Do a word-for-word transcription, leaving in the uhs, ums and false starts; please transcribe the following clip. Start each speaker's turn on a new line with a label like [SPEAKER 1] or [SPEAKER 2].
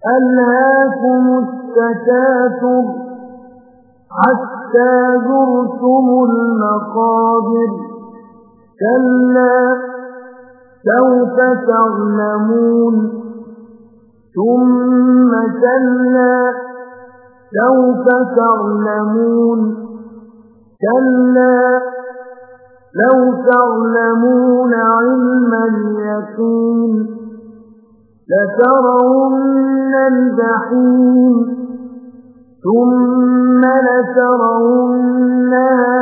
[SPEAKER 1] ألهاكم التكاثر حتى زرتم المقابر كلا سوف تعلمون ثم كلا سوف تعلمون كلا لو تعلمون علم اليقين لترون الجحيم ثم لترونها